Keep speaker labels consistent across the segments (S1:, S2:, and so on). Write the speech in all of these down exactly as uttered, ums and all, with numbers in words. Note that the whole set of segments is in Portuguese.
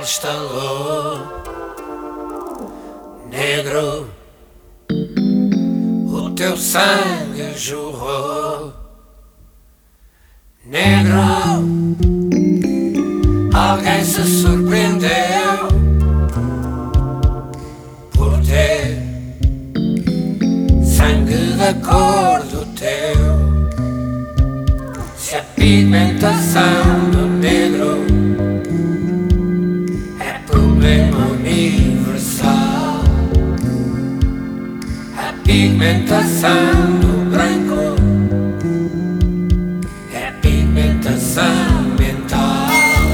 S1: estalou. Negro, o teu sangue jorrou. Negro, alguém se surpreendeu por ter sangue da cor do teu. Se a pigmentação do negro é problema universal, a pigmentação do branco é pigmentação mental,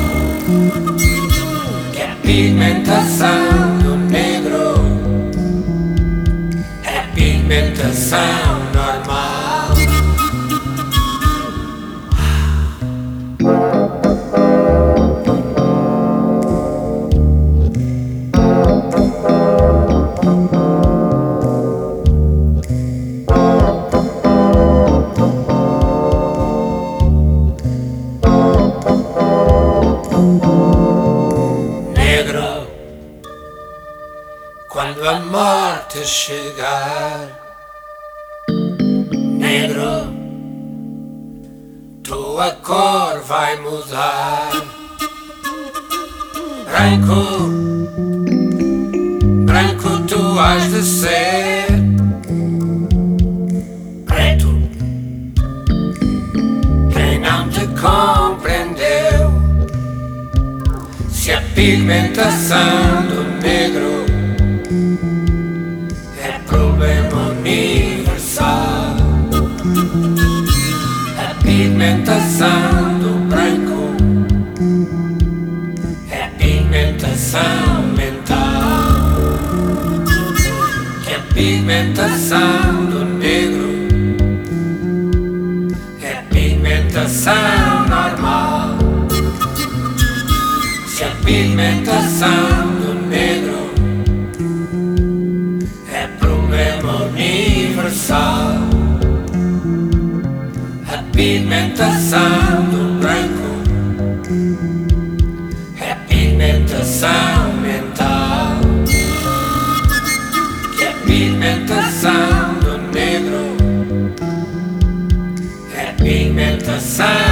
S1: que a pigmentação do negro é pigmentação normal. Quando a morte chegar, negro, tua cor vai mudar. Branco, branco tu has de ser. Preto, quem não te compreendeu. Se a pigmentação do negro é problema universal, a pigmentação do branco é pigmentação mental, que a pigmentação do negro é pigmentação normal. Se a pigmentação do negro é problema universal, a pigmentação do branco é pigmentação mental, que a pigmentação do negro é pigmentação